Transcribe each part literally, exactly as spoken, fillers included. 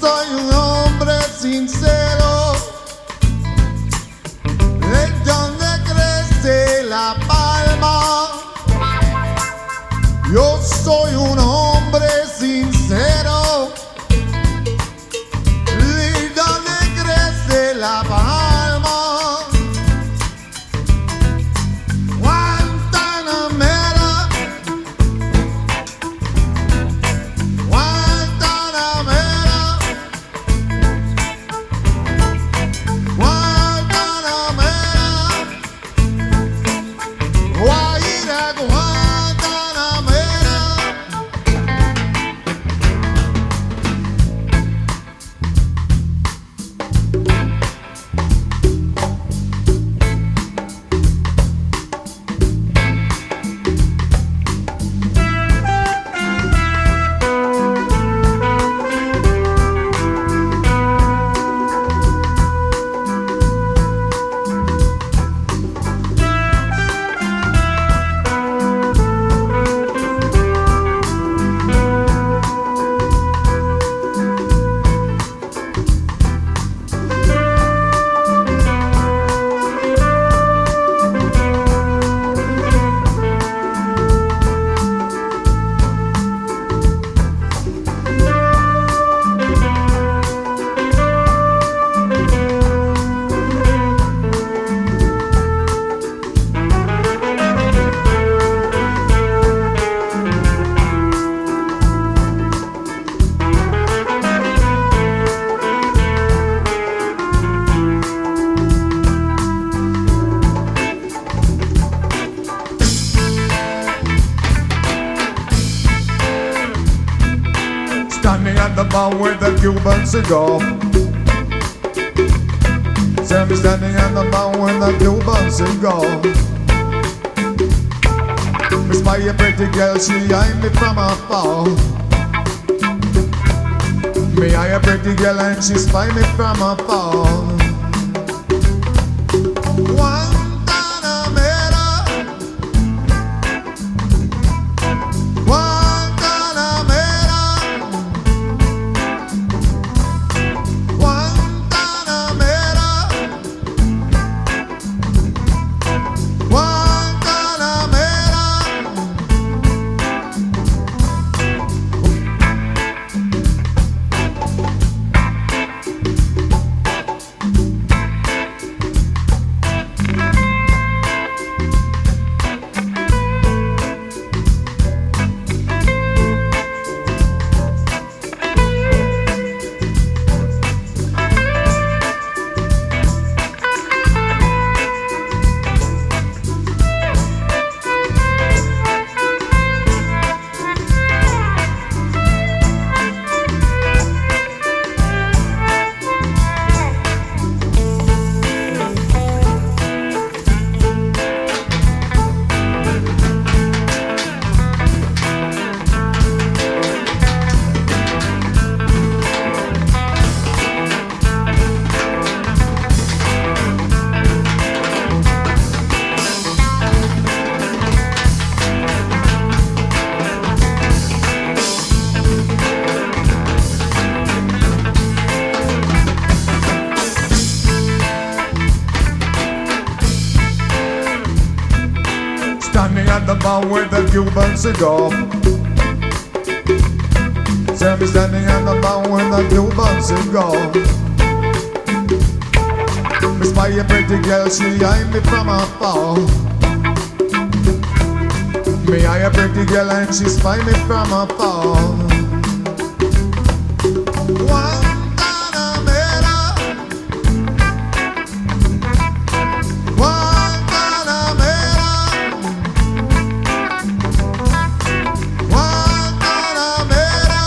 soy un hombre sincero, de donde crece la palma. Yo soy un hombre sincero, de donde crece la palma. Guantanamera, Guantanamera, Guantanamera, Guaira, Guantanamera. Standing at the bar with a Cuban cigar. See me standing at the bar with a Cuban cigar. Me spy a pretty girl, she eye me from afar. Me eye a pretty girl and she spy me from afar. Guantanamera, Guantanamera, Guantanamera, Guantanamera. Standing at the bar with a Cuban cigar. See me standing at the bar with a Cuban cigar. Me spy a pretty girl, she eye me from afar. Me eye a pretty girl and she spy me from afar. Guantanamera, Guantanamera, Guantanamera,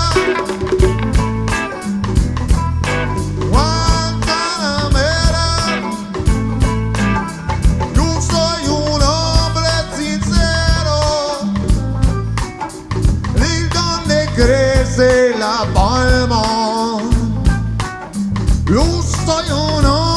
Guantanamera. Yo soy un hombre sincero, de donde crece la palma. Yo soy un hombre